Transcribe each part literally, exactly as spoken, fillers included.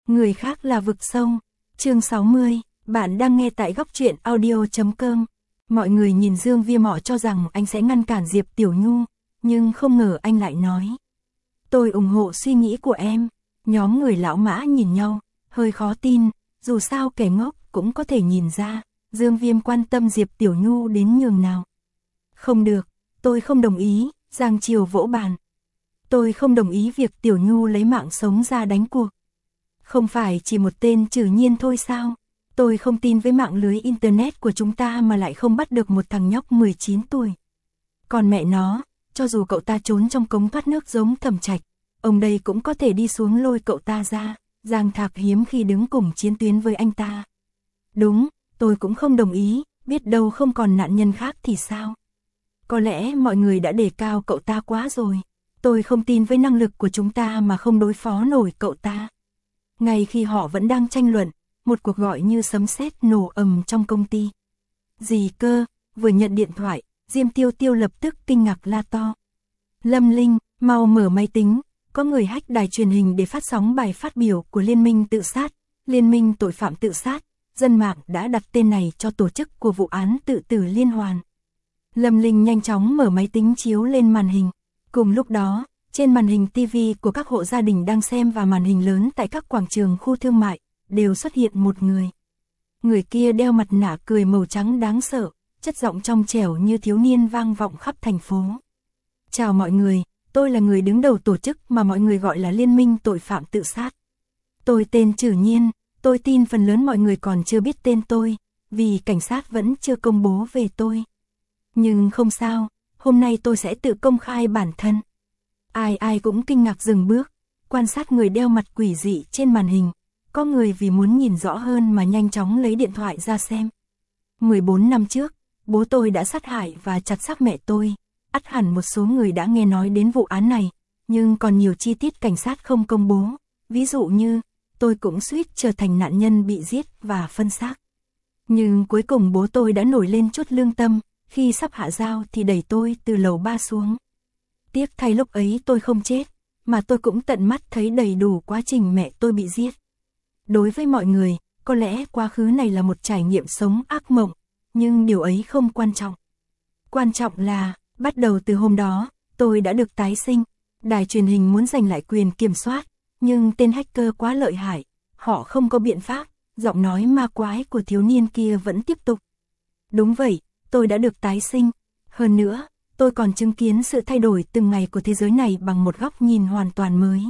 Người khác là vực sâu. Chương sáu mươi, bạn đang nghe tại góc truyện audio chấm com. Mọi người nhìn Dương Viêm họ cho rằng anh sẽ ngăn cản Diệp Tiểu Nhu, nhưng không ngờ anh lại nói: "Tôi ủng hộ suy nghĩ của em." Nhóm người lão Mã nhìn nhau, hơi khó tin, dù sao kẻ ngốc cũng có thể nhìn ra, Dương Viêm quan tâm Diệp Tiểu Nhu đến nhường nào. "Không được, tôi không đồng ý." Giang Triều vỗ bàn. "Tôi không đồng ý việc Tiểu Nhu lấy mạng sống ra đánh cuộc. Không phải chỉ một tên Trử Nhiên thôi sao? Tôi không tin với mạng lưới internet của chúng ta mà lại không bắt được một thằng nhóc mười chín tuổi. Còn mẹ nó, cho dù cậu ta trốn trong cống thoát nước giống Thẩm Trạch, ông đây cũng có thể đi xuống lôi cậu ta ra." Giang Thạc hiếm khi đứng cùng chiến tuyến với anh ta. "Đúng, tôi cũng không đồng ý, biết đâu không còn nạn nhân khác thì sao? Có lẽ mọi người đã đề cao cậu ta quá rồi. Tôi không tin với năng lực của chúng ta mà không đối phó nổi cậu ta." Ngay khi họ vẫn đang tranh luận, một cuộc gọi như sấm sét nổ ầm trong công ty. "Gì cơ?" Vừa nhận điện thoại, Diêm Tiêu Tiêu lập tức kinh ngạc la to: "Lâm Linh, mau mở máy tính, có người hack đài truyền hình để phát sóng bài phát biểu của Liên minh tự sát, Liên minh tội phạm tự sát, dân mạng đã đặt tên này cho tổ chức của vụ án tự tử liên hoàn." Lâm Linh nhanh chóng mở máy tính chiếu lên màn hình. Cùng lúc đó, trên màn hình ti vi của các hộ gia đình đang xem và màn hình lớn tại các quảng trường khu thương mại, đều xuất hiện một người. Người kia đeo mặt nạ cười màu trắng đáng sợ, chất giọng trong trẻo như thiếu niên vang vọng khắp thành phố. "Chào mọi người, tôi là người đứng đầu tổ chức mà mọi người gọi là Liên minh tội phạm tự sát. Tôi tên Trử Nhiên, tôi tin phần lớn mọi người còn chưa biết tên tôi, vì cảnh sát vẫn chưa công bố về tôi. Nhưng không sao, hôm nay tôi sẽ tự công khai bản thân." Ai ai cũng kinh ngạc dừng bước, quan sát người đeo mặt quỷ dị trên màn hình. Có người vì muốn nhìn rõ hơn mà nhanh chóng lấy điện thoại ra xem. mười bốn năm trước, bố tôi đã sát hại và chặt xác mẹ tôi. Ắt hẳn một số người đã nghe nói đến vụ án này, nhưng còn nhiều chi tiết cảnh sát không công bố. Ví dụ như, tôi cũng suýt trở thành nạn nhân bị giết và phân xác. Nhưng cuối cùng bố tôi đã nổi lên chút lương tâm, khi sắp hạ dao thì đẩy tôi từ lầu ba xuống. Tiếc thay lúc ấy tôi không chết, mà tôi cũng tận mắt thấy đầy đủ quá trình mẹ tôi bị giết. Đối với mọi người, có lẽ quá khứ này là một trải nghiệm sống ác mộng, nhưng điều ấy không quan trọng. Quan trọng là, bắt đầu từ hôm đó, tôi đã được tái sinh. Đài truyền hình muốn giành lại quyền kiểm soát, nhưng tên hacker quá lợi hại, họ không có biện pháp. Giọng nói ma quái của thiếu niên kia vẫn tiếp tục. "Đúng vậy, tôi đã được tái sinh. Hơn nữa, tôi còn chứng kiến sự thay đổi từng ngày của thế giới này bằng một góc nhìn hoàn toàn mới.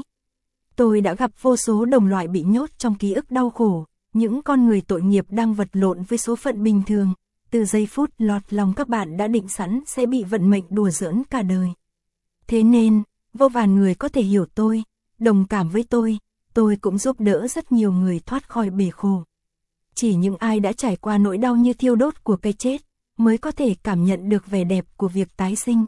Tôi đã gặp vô số đồng loại bị nhốt trong ký ức đau khổ, những con người tội nghiệp đang vật lộn với số phận bình thường. Từ giây phút lọt lòng các bạn đã định sẵn sẽ bị vận mệnh đùa giỡn cả đời. Thế nên, vô vàn người có thể hiểu tôi, đồng cảm với tôi, tôi cũng giúp đỡ rất nhiều người thoát khỏi bể khổ. Chỉ những ai đã trải qua nỗi đau như thiêu đốt của cái chết, mới có thể cảm nhận được vẻ đẹp của việc tái sinh."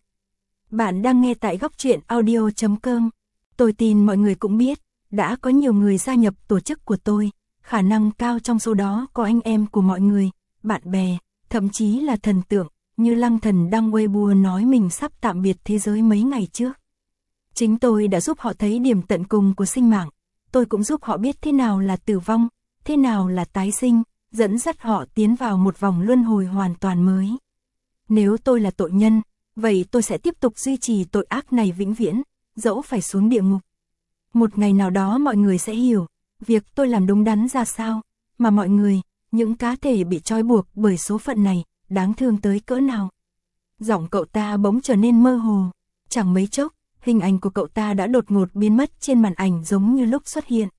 Bạn đang nghe tại góc truyện audio chấm com. Tôi tin mọi người cũng biết, đã có nhiều người gia nhập tổ chức của tôi, khả năng cao trong số đó có anh em của mọi người, bạn bè, thậm chí là thần tượng, như Lăng Thần đăng Weibo nói mình sắp tạm biệt thế giới mấy ngày trước. Chính tôi đã giúp họ thấy điểm tận cùng của sinh mạng, tôi cũng giúp họ biết thế nào là tử vong, thế nào là tái sinh, dẫn dắt họ tiến vào một vòng luân hồi hoàn toàn mới. Nếu tôi là tội nhân, vậy tôi sẽ tiếp tục duy trì tội ác này vĩnh viễn, dẫu phải xuống địa ngục. Một ngày nào đó mọi người sẽ hiểu, việc tôi làm đúng đắn ra sao, mà mọi người, những cá thể bị trói buộc bởi số phận này, đáng thương tới cỡ nào. Giọng cậu ta bỗng trở nên mơ hồ, chẳng mấy chốc, hình ảnh của cậu ta đã đột ngột biến mất trên màn ảnh giống như lúc xuất hiện.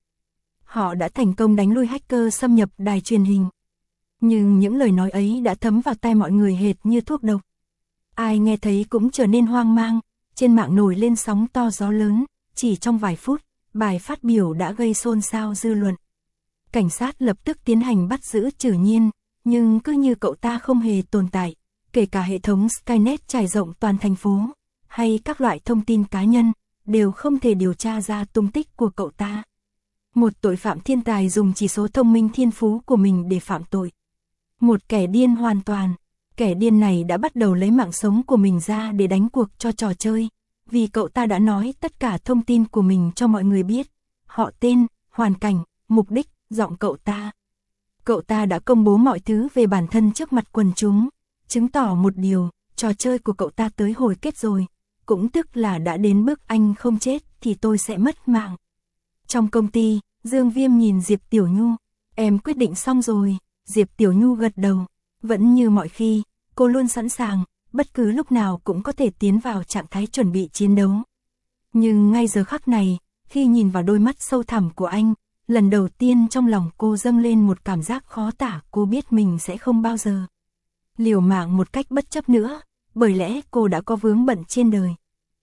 Họ đã thành công đánh lui hacker xâm nhập đài truyền hình. Nhưng những lời nói ấy đã thấm vào tai mọi người hệt như thuốc độc. Ai nghe thấy cũng trở nên hoang mang, trên mạng nổi lên sóng to gió lớn, chỉ trong vài phút, bài phát biểu đã gây xôn xao dư luận. Cảnh sát lập tức tiến hành bắt giữ Trử Nhiên, nhưng cứ như cậu ta không hề tồn tại, kể cả hệ thống Skynet trải rộng toàn thành phố, hay các loại thông tin cá nhân, đều không thể điều tra ra tung tích của cậu ta. Một tội phạm thiên tài dùng chỉ số thông minh thiên phú của mình để phạm tội. Một kẻ điên hoàn toàn. Kẻ điên này đã bắt đầu lấy mạng sống của mình ra để đánh cuộc cho trò chơi, vì cậu ta đã nói tất cả thông tin của mình cho mọi người biết. Họ tên, hoàn cảnh, mục đích, giọng cậu ta. Cậu ta đã công bố mọi thứ về bản thân trước mặt quần chúng, chứng tỏ một điều, trò chơi của cậu ta tới hồi kết rồi, cũng tức là đã đến bước anh không chết thì tôi sẽ mất mạng. Trong công ty, Dương Viêm nhìn Diệp Tiểu Nhu, em quyết định xong rồi, Diệp Tiểu Nhu gật đầu, vẫn như mọi khi, cô luôn sẵn sàng, bất cứ lúc nào cũng có thể tiến vào trạng thái chuẩn bị chiến đấu. Nhưng ngay giờ khắc này, khi nhìn vào đôi mắt sâu thẳm của anh, lần đầu tiên trong lòng cô dâng lên một cảm giác khó tả, cô biết mình sẽ không bao giờ liều mạng một cách bất chấp nữa, bởi lẽ cô đã có vướng bận trên đời.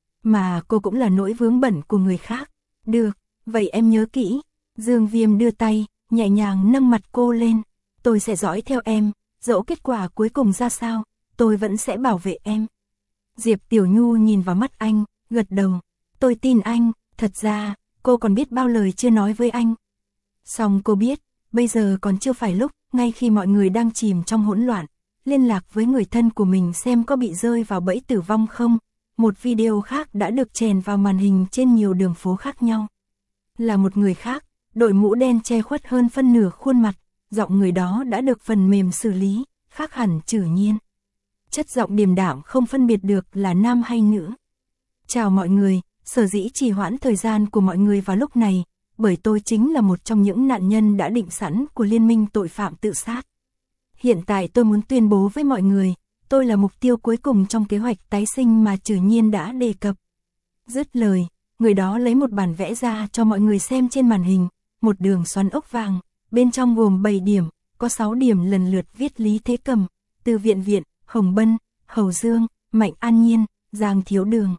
Mà cô cũng là nỗi vướng bận của người khác. Được, vậy em nhớ kỹ. Dương Viêm đưa tay, nhẹ nhàng nâng mặt cô lên. Tôi sẽ dõi theo em, dẫu kết quả cuối cùng ra sao, tôi vẫn sẽ bảo vệ em. Diệp Tiểu Nhu nhìn vào mắt anh, gật đầu. Tôi tin anh, thật ra, cô còn biết bao lời chưa nói với anh. Song cô biết, bây giờ còn chưa phải lúc, ngay khi mọi người đang chìm trong hỗn loạn, liên lạc với người thân của mình xem có bị rơi vào bẫy tử vong không. Một video khác đã được chèn vào màn hình trên nhiều đường phố khác nhau. Là một người khác, đội mũ đen che khuất hơn phân nửa khuôn mặt, giọng người đó đã được phần mềm xử lý, khác hẳn Trử Nhiên. Chất giọng điềm đạm không phân biệt được là nam hay nữ. Chào mọi người, sở dĩ trì hoãn thời gian của mọi người vào lúc này, bởi tôi chính là một trong những nạn nhân đã định sẵn của liên minh tội phạm tự sát. Hiện tại tôi muốn tuyên bố với mọi người, tôi là mục tiêu cuối cùng trong kế hoạch tái sinh mà Trử Nhiên đã đề cập. Dứt lời, người đó lấy một bản vẽ ra cho mọi người xem trên màn hình, một đường xoắn ốc vàng, bên trong gồm bảy điểm, có sáu điểm lần lượt viết Lý Thế Cầm, Từ Viện Viện, Hồng Bân, Hầu Dương, Mạnh An Nhiên, Giang Thiếu Đường.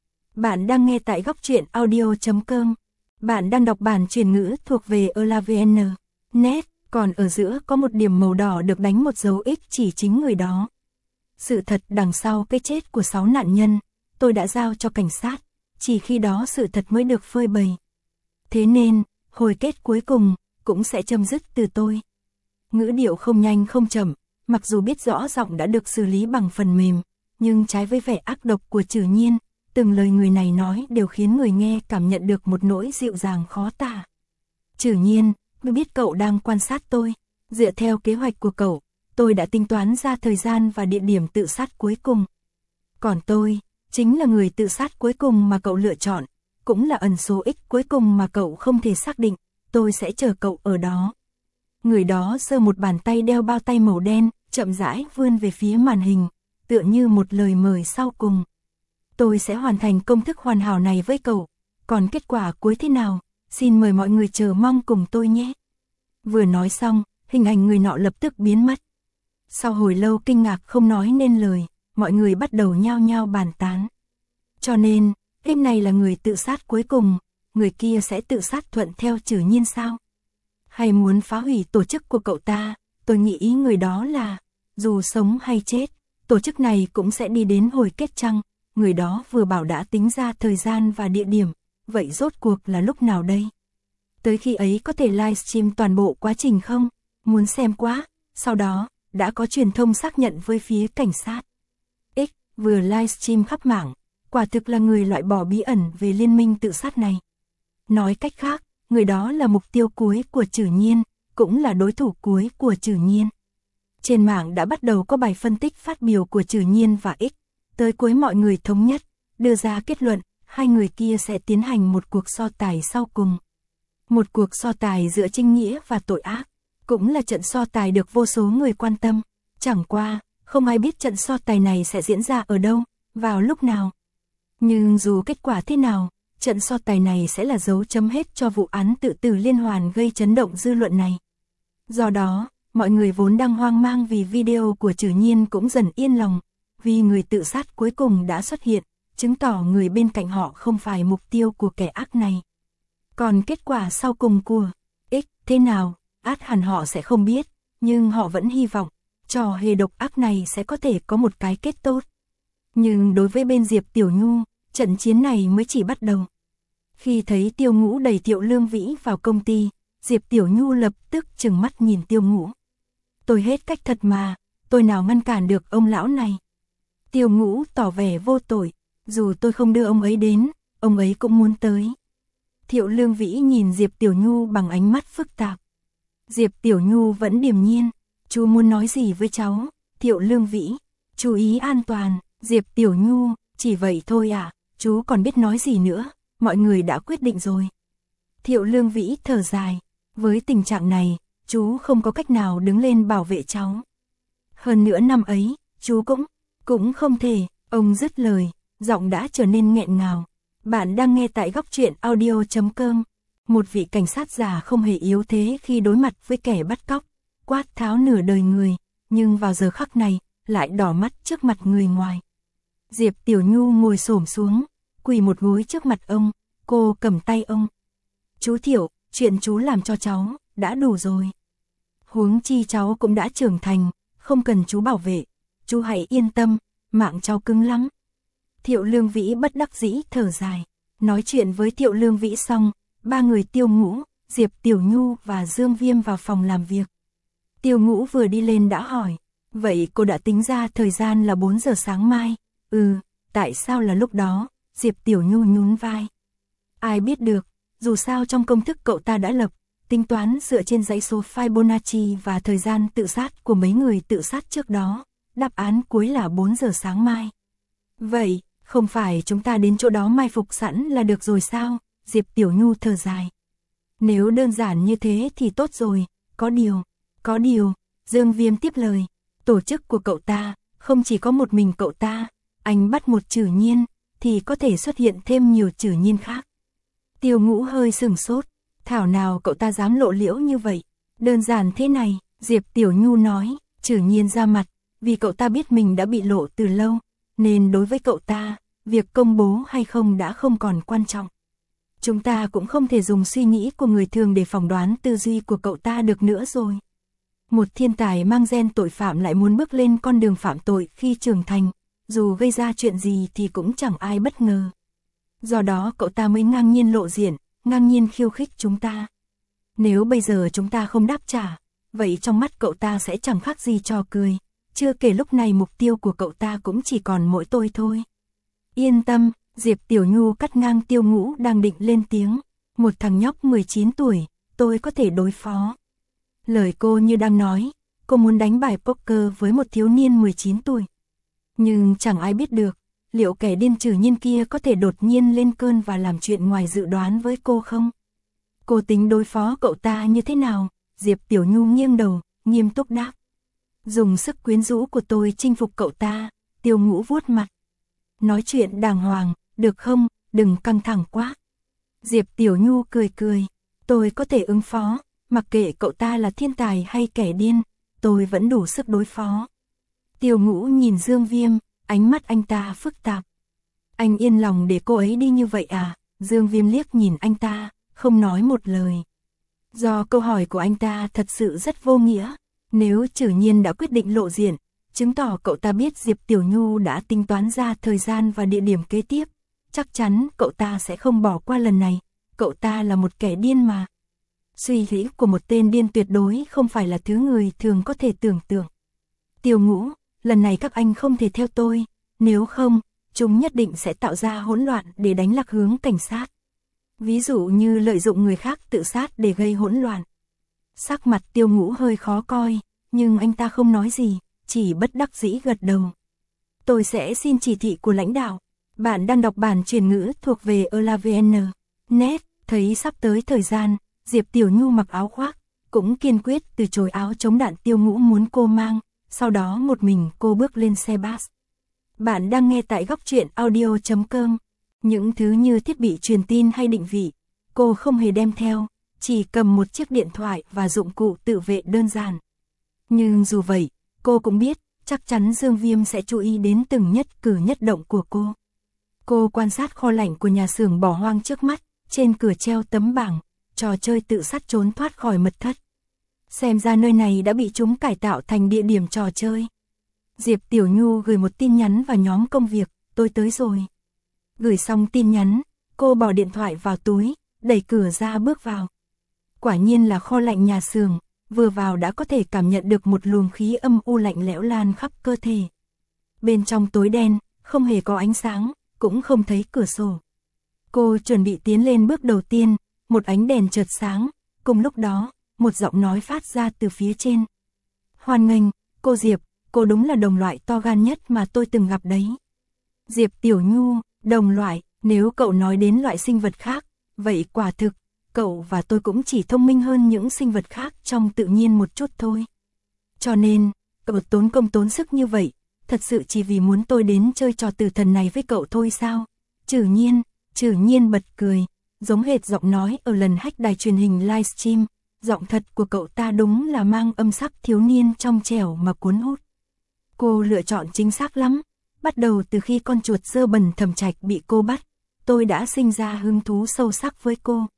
Bạn đang nghe tại góc truyện audio chấm com. Bạn đang đọc bản truyền ngữ thuộc về elavn chấm net, còn ở giữa có một điểm màu đỏ được đánh một dấu X chỉ chính người đó. Sự thật đằng sau cái chết của sáu nạn nhân, tôi đã giao cho cảnh sát, chỉ khi đó sự thật mới được phơi bày. Thế nên, hồi kết cuối cùng, cũng sẽ chấm dứt từ tôi. Ngữ điệu không nhanh không chậm, mặc dù biết rõ giọng đã được xử lý bằng phần mềm, nhưng trái với vẻ ác độc của Trử Nhiên, từng lời người này nói đều khiến người nghe cảm nhận được một nỗi dịu dàng khó tả. Trử Nhiên, tôi biết cậu đang quan sát tôi, dựa theo kế hoạch của cậu, tôi đã tính toán ra thời gian và địa điểm tự sát cuối cùng. Còn tôi, chính là người tự sát cuối cùng mà cậu lựa chọn, cũng là ẩn số X cuối cùng mà cậu không thể xác định, tôi sẽ chờ cậu ở đó. Người đó giơ một bàn tay đeo bao tay màu đen, chậm rãi vươn về phía màn hình, tựa như một lời mời sau cùng. Tôi sẽ hoàn thành công thức hoàn hảo này với cậu, còn kết quả cuối thế nào, xin mời mọi người chờ mong cùng tôi nhé. Vừa nói xong, hình ảnh người nọ lập tức biến mất. Sau hồi lâu kinh ngạc không nói nên lời, mọi người bắt đầu nhao nhao bàn tán. Cho nên, đêm này là người tự sát cuối cùng, người kia sẽ tự sát thuận theo Trử Nhiên sao? Hay muốn phá hủy tổ chức của cậu ta? Tôi nghĩ ý người đó là, dù sống hay chết, tổ chức này cũng sẽ đi đến hồi kết chăng. Người đó vừa bảo đã tính ra thời gian và địa điểm, vậy rốt cuộc là lúc nào đây? Tới khi ấy có thể livestream toàn bộ quá trình không? Muốn xem quá. Sau đó, đã có truyền thông xác nhận với phía cảnh sát. X vừa livestream khắp mạng, quả thực là người loại bỏ bí ẩn về liên minh tự sát này. Nói cách khác, người đó là mục tiêu cuối của Trử Nhiên, cũng là đối thủ cuối của Trử Nhiên. Trên mạng đã bắt đầu có bài phân tích phát biểu của Trử Nhiên và X. Tới cuối mọi người thống nhất, đưa ra kết luận, hai người kia sẽ tiến hành một cuộc so tài sau cùng. Một cuộc so tài giữa chính nghĩa và tội ác, cũng là trận so tài được vô số người quan tâm. Chẳng qua, không ai biết trận so tài này sẽ diễn ra ở đâu, vào lúc nào. Nhưng dù kết quả thế nào, trận so tài này sẽ là dấu chấm hết cho vụ án tự tử liên hoàn gây chấn động dư luận này. Do đó, mọi người vốn đang hoang mang vì video của Trử Nhiên cũng dần yên lòng. Vì người tự sát cuối cùng đã xuất hiện, chứng tỏ người bên cạnh họ không phải mục tiêu của kẻ ác này. Còn kết quả sau cùng của X thế nào, át hẳn họ sẽ không biết, nhưng họ vẫn hy vọng, trò hề độc ác này sẽ có thể có một cái kết tốt. Nhưng đối với bên Diệp Tiểu Nhu, trận chiến này mới chỉ bắt đầu. Khi thấy Tiêu Ngũ đẩy Triệu Lương Vĩ vào công ty, Diệp Tiểu Nhu lập tức trừng mắt nhìn Tiêu Ngũ. Tôi hết cách thật mà, tôi nào ngăn cản được ông lão này. Tiêu Ngũ tỏ vẻ vô tội, dù tôi không đưa ông ấy đến, ông ấy cũng muốn tới. Thiệu Lương Vĩ nhìn Diệp Tiểu Nhu bằng ánh mắt phức tạp. Diệp Tiểu Nhu vẫn điềm nhiên. Chú muốn nói gì với cháu? Thiệu Lương Vĩ. Chú ý an toàn. Diệp Tiểu Nhu. Chỉ vậy thôi à? Chú còn biết nói gì nữa? Mọi người đã quyết định rồi. Thiệu Lương Vĩ thở dài. Với tình trạng này, chú không có cách nào đứng lên bảo vệ cháu. Hơn nữa năm ấy, chú cũng, cũng không thể. Ông dứt lời, giọng đã trở nên nghẹn ngào. Bạn đang nghe tại góc truyện audio chấm com. Một vị cảnh sát già không hề yếu thế khi đối mặt với kẻ bắt cóc, quát tháo nửa đời người, nhưng vào giờ khắc này, lại đỏ mắt trước mặt người ngoài. Diệp Tiểu Nhu ngồi xổm xuống, quỳ một gối trước mặt ông, cô cầm tay ông. Chú Thiệu, chuyện chú làm cho cháu, đã đủ rồi. Huống chi cháu cũng đã trưởng thành, không cần chú bảo vệ, chú hãy yên tâm, mạng cháu cứng lắm. Thiệu Lương Vĩ bất đắc dĩ thở dài. Nói chuyện với Thiệu Lương Vĩ xong, ba người Tiêu Ngũ, Diệp Tiểu Nhu và Dương Viêm vào phòng làm việc. Tiêu Ngũ vừa đi lên đã hỏi, vậy cô đã tính ra thời gian là bốn giờ sáng mai? Ừ, tại sao là lúc đó? Diệp Tiểu Nhu nhún vai. Ai biết được, dù sao trong công thức cậu ta đã lập, tính toán dựa trên dãy số Fibonacci và thời gian tự sát của mấy người tự sát trước đó, đáp án cuối là bốn giờ sáng mai. Vậy, không phải chúng ta đến chỗ đó mai phục sẵn là được rồi sao? Diệp Tiểu Nhu thở dài. Nếu đơn giản như thế thì tốt rồi, có điều, có điều, Dương Viêm tiếp lời, tổ chức của cậu ta, không chỉ có một mình cậu ta, anh bắt một Trử Nhiên, thì có thể xuất hiện thêm nhiều Trử Nhiên khác. Tiêu Ngũ hơi sừng sốt, thảo nào cậu ta dám lộ liễu như vậy, đơn giản thế này, Diệp Tiểu Nhu nói, Trử Nhiên ra mặt, vì cậu ta biết mình đã bị lộ từ lâu, nên đối với cậu ta, việc công bố hay không đã không còn quan trọng. Chúng ta cũng không thể dùng suy nghĩ của người thường để phỏng đoán tư duy của cậu ta được nữa rồi. Một thiên tài mang gen tội phạm lại muốn bước lên con đường phạm tội khi trưởng thành, dù gây ra chuyện gì thì cũng chẳng ai bất ngờ. Do đó cậu ta mới ngang nhiên lộ diện, ngang nhiên khiêu khích chúng ta. Nếu bây giờ chúng ta không đáp trả, vậy trong mắt cậu ta sẽ chẳng khác gì trò cười. Chưa kể lúc này mục tiêu của cậu ta cũng chỉ còn mỗi tôi thôi. Yên tâm, Diệp Tiểu Nhu cắt ngang Tiêu Ngũ đang định lên tiếng. Một thằng nhóc mười chín tuổi, tôi có thể đối phó. Lời cô như đang nói, cô muốn đánh bài poker với một thiếu niên mười chín tuổi. Nhưng chẳng ai biết được, liệu kẻ điên Trử Nhiên kia có thể đột nhiên lên cơn và làm chuyện ngoài dự đoán với cô không? Cô tính đối phó cậu ta như thế nào? Diệp Tiểu Nhu nghiêng đầu, nghiêm túc đáp. Dùng sức quyến rũ của tôi chinh phục cậu ta. Tiêu Ngũ vuốt mặt. Nói chuyện đàng hoàng, được không, đừng căng thẳng quá. Diệp Tiểu Nhu cười cười. Tôi có thể ứng phó, mặc kệ cậu ta là thiên tài hay kẻ điên, tôi vẫn đủ sức đối phó. Tiêu Ngũ nhìn Dương Viêm, ánh mắt anh ta phức tạp. Anh yên lòng để cô ấy đi như vậy à? Dương Viêm liếc nhìn anh ta, không nói một lời. Do câu hỏi của anh ta thật sự rất vô nghĩa. Nếu Trử Nhiên đã quyết định lộ diện, chứng tỏ cậu ta biết Diệp Tiểu Nhu đã tính toán ra thời gian và địa điểm kế tiếp. Chắc chắn cậu ta sẽ không bỏ qua lần này, cậu ta là một kẻ điên mà. Suy nghĩ của một tên điên tuyệt đối không phải là thứ người thường có thể tưởng tượng. Tiêu Ngũ, lần này các anh không thể theo tôi, nếu không, chúng nhất định sẽ tạo ra hỗn loạn để đánh lạc hướng cảnh sát. Ví dụ như lợi dụng người khác tự sát để gây hỗn loạn. Sắc mặt Tiêu Ngũ hơi khó coi, nhưng anh ta không nói gì, chỉ bất đắc dĩ gật đầu. Tôi sẽ xin chỉ thị của lãnh đạo. Bạn đang đọc bản truyền ngữ thuộc về elavn chấm net, thấy sắp tới thời gian, Diệp Tiểu Nhu mặc áo khoác, cũng kiên quyết từ chối áo chống đạn Tiêu Ngũ muốn cô mang, sau đó một mình cô bước lên xe bus. Bạn đang nghe tại góc truyện audio chấm com. Những thứ như thiết bị truyền tin hay định vị, cô không hề đem theo, chỉ cầm một chiếc điện thoại và dụng cụ tự vệ đơn giản. Nhưng dù vậy, cô cũng biết, chắc chắn Dương Viêm sẽ chú ý đến từng nhất cử nhất động của cô. Cô quan sát kho lạnh của nhà xưởng bỏ hoang trước mắt, trên cửa treo tấm bảng, trò chơi tự sát trốn thoát khỏi mật thất. Xem ra nơi này đã bị chúng cải tạo thành địa điểm trò chơi. Diệp Tiểu Nhu gửi một tin nhắn vào nhóm công việc, tôi tới rồi. Gửi xong tin nhắn, cô bỏ điện thoại vào túi, đẩy cửa ra bước vào. Quả nhiên là kho lạnh nhà xưởng, vừa vào đã có thể cảm nhận được một luồng khí âm u lạnh lẽo lan khắp cơ thể. Bên trong tối đen, không hề có ánh sáng, cũng không thấy cửa sổ. Cô chuẩn bị tiến lên bước đầu tiên, một ánh đèn chợt sáng, cùng lúc đó, một giọng nói phát ra từ phía trên. Hoan nghênh, cô Diệp, cô đúng là đồng loại to gan nhất mà tôi từng gặp đấy. Diệp Tiểu Nhu, đồng loại, nếu cậu nói đến loại sinh vật khác, vậy quả thực, cậu và tôi cũng chỉ thông minh hơn những sinh vật khác trong tự nhiên một chút thôi. Cho nên, cậu tốn công tốn sức như vậy, thật sự chỉ vì muốn tôi đến chơi trò tử thần này với cậu thôi sao? Trử Nhiên, Trử Nhiên bật cười, giống hệt giọng nói ở lần hack đài truyền hình livestream, giọng thật của cậu ta đúng là mang âm sắc thiếu niên trong trẻo mà cuốn hút. Cô lựa chọn chính xác lắm, bắt đầu từ khi con chuột dơ bẩn Thẩm Trạch bị cô bắt, tôi đã sinh ra hứng thú sâu sắc với cô.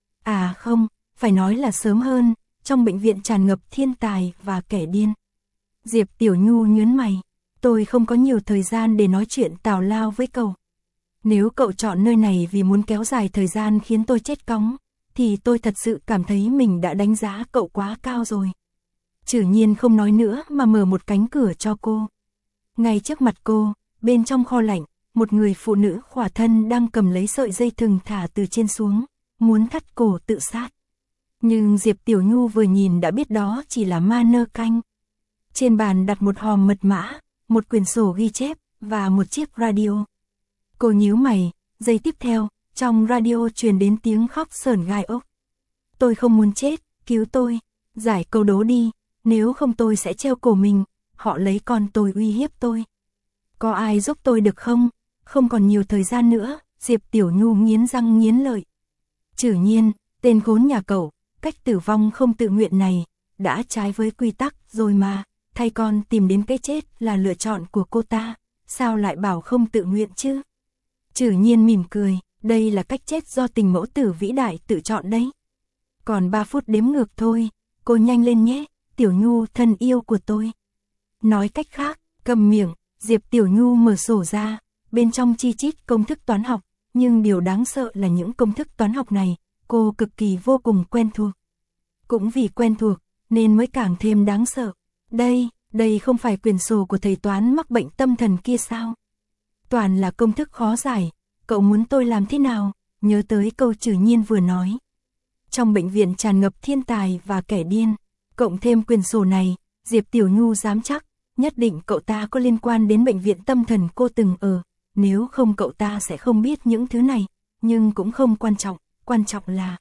À không, phải nói là sớm hơn, trong bệnh viện tràn ngập thiên tài và kẻ điên. Diệp Tiểu Nhu nhớn mày, tôi không có nhiều thời gian để nói chuyện tào lao với cậu. Nếu cậu chọn nơi này vì muốn kéo dài thời gian khiến tôi chết cóng, thì tôi thật sự cảm thấy mình đã đánh giá cậu quá cao rồi. Trử Nhiên không nói nữa mà mở một cánh cửa cho cô. Ngay trước mặt cô, bên trong kho lạnh, một người phụ nữ khỏa thân đang cầm lấy sợi dây thừng thả từ trên xuống, muốn thắt cổ tự sát. Nhưng Diệp Tiểu Nhu vừa nhìn đã biết đó chỉ là ma nơ canh. Trên bàn đặt một hòm mật mã, một quyển sổ ghi chép, và một chiếc radio. Cô nhíu mày, giây tiếp theo, trong radio truyền đến tiếng khóc sởn gai ốc. Tôi không muốn chết, cứu tôi, giải câu đố đi, nếu không tôi sẽ treo cổ mình, họ lấy con tôi uy hiếp tôi. Có ai giúp tôi được không? Không còn nhiều thời gian nữa, Diệp Tiểu Nhu nghiến răng nghiến lợi. Trử Nhiên, tên khốn nhà cậu, cách tử vong không tự nguyện này, đã trái với quy tắc rồi mà, thay con tìm đến cái chết là lựa chọn của cô ta, sao lại bảo không tự nguyện chứ? Trử Nhiên mỉm cười, đây là cách chết do tình mẫu tử vĩ đại tự chọn đấy. Còn ba phút đếm ngược thôi, cô nhanh lên nhé, Tiểu Nhu thân yêu của tôi. Nói cách khác, cầm miệng, Diệp Tiểu Nhu mở sổ ra, bên trong chi chít công thức toán học, nhưng điều đáng sợ là những công thức toán học này, cô cực kỳ vô cùng quen thuộc. Cũng vì quen thuộc, nên mới càng thêm đáng sợ. Đây, đây không phải quyển sổ của thầy toán mắc bệnh tâm thần kia sao? Toàn là công thức khó giải, cậu muốn tôi làm thế nào? Nhớ tới câu Trử Nhiên vừa nói. Trong bệnh viện tràn ngập thiên tài và kẻ điên, cộng thêm quyển sổ này, Diệp Tiểu Nhu dám chắc, nhất định cậu ta có liên quan đến bệnh viện tâm thần cô từng ở, nếu không cậu ta sẽ không biết những thứ này, nhưng cũng không quan trọng, quan trọng là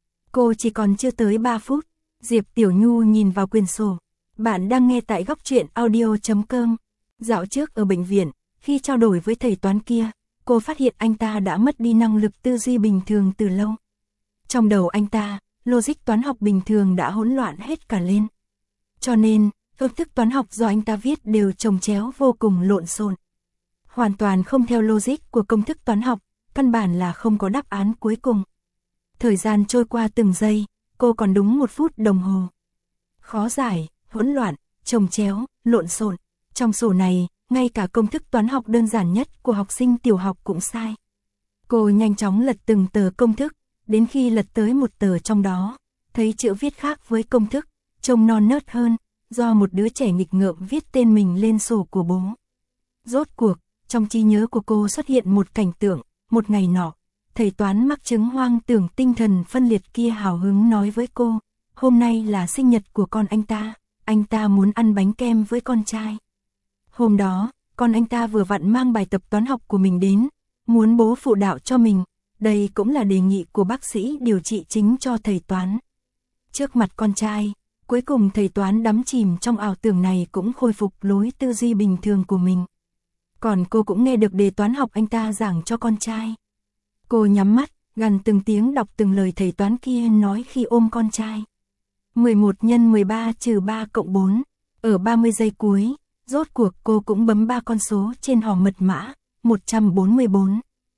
cô chỉ còn chưa tới ba phút. Diệp Tiểu Nhu nhìn vào quyển sổ. Bạn đang nghe tại góc truyện audio chấm com. Dạo trước ở bệnh viện, khi trao đổi với thầy toán kia, cô phát hiện anh ta đã mất đi năng lực tư duy bình thường từ lâu. Trong đầu anh ta, logic toán học bình thường đã hỗn loạn hết cả lên. Cho nên, công thức toán học do anh ta viết đều chồng chéo vô cùng lộn xộn. Hoàn toàn không theo logic của công thức toán học, căn bản là không có đáp án cuối cùng. Thời gian trôi qua từng giây, cô còn đúng một phút đồng hồ. Khó giải, hỗn loạn, chồng chéo, lộn xộn. Trong sổ này, ngay cả công thức toán học đơn giản nhất của học sinh tiểu học cũng sai. Cô nhanh chóng lật từng tờ công thức, đến khi lật tới một tờ trong đó, thấy chữ viết khác với công thức, trông non nớt hơn, do một đứa trẻ nghịch ngợm viết tên mình lên sổ của bố. Rốt cuộc, trong trí nhớ của cô xuất hiện một cảnh tượng, một ngày nọ, thầy toán mắc chứng hoang tưởng tinh thần phân liệt kia hào hứng nói với cô, hôm nay là sinh nhật của con anh ta, anh ta muốn ăn bánh kem với con trai. Hôm đó, con anh ta vừa vặn mang bài tập toán học của mình đến, muốn bố phụ đạo cho mình, đây cũng là đề nghị của bác sĩ điều trị chính cho thầy toán. Trước mặt con trai, cuối cùng thầy toán đắm chìm trong ảo tưởng này cũng khôi phục lối tư duy bình thường của mình. Còn cô cũng nghe được đề toán học anh ta giảng cho con trai. Cô nhắm mắt, gằn từng tiếng đọc từng lời thầy toán kia nói khi ôm con trai. mười một nhân mười ba trừ ba cộng bốn, ở ba mươi giây cuối, rốt cuộc cô cũng bấm ba con số trên hòm mật mã, một trăm bốn mươi bốn.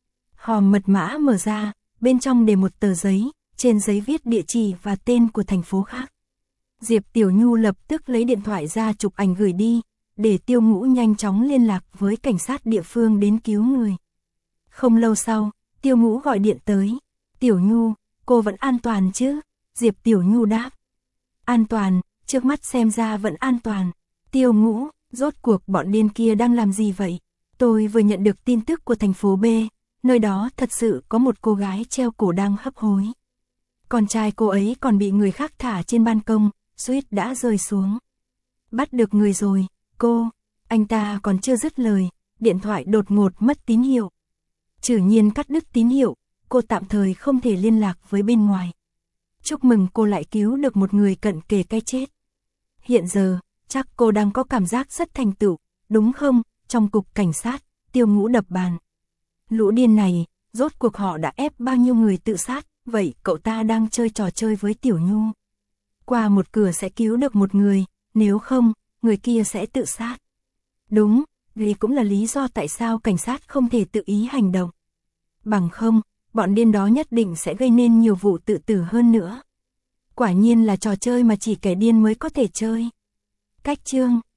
Hòm mật mã mở ra, bên trong để một tờ giấy, trên giấy viết địa chỉ và tên của thành phố khác. Diệp Tiểu Nhu lập tức lấy điện thoại ra chụp ảnh gửi đi, để Tiêu Ngũ nhanh chóng liên lạc với cảnh sát địa phương đến cứu người. Không lâu sau, Tiêu Ngũ gọi điện tới. Tiểu Nhu, cô vẫn an toàn chứ? Diệp Tiểu Nhu đáp. An toàn, trước mắt xem ra vẫn an toàn. Tiêu Ngũ, rốt cuộc bọn điên kia đang làm gì vậy? Tôi vừa nhận được tin tức của thành phố B, nơi đó thật sự có một cô gái treo cổ đang hấp hối. Con trai cô ấy còn bị người khác thả trên ban công, suýt đã rơi xuống. Bắt được người rồi, cô, anh ta còn chưa dứt lời, điện thoại đột ngột mất tín hiệu. Trử Nhiên cắt đứt tín hiệu, cô tạm thời không thể liên lạc với bên ngoài. Chúc mừng cô lại cứu được một người cận kề cái chết. Hiện giờ, chắc cô đang có cảm giác rất thành tựu, đúng không? Trong cục cảnh sát, Tiêu Ngũ đập bàn. Lũ điên này, rốt cuộc họ đã ép bao nhiêu người tự sát, vậy cậu ta đang chơi trò chơi với Tiểu Nhu. Qua một cửa sẽ cứu được một người, nếu không, người kia sẽ tự sát. Đúng, đây cũng là lý do tại sao cảnh sát không thể tự ý hành động. Bằng không, bọn điên đó nhất định sẽ gây nên nhiều vụ tự tử hơn nữa. Quả nhiên là trò chơi mà chỉ kẻ điên mới có thể chơi. Cách chương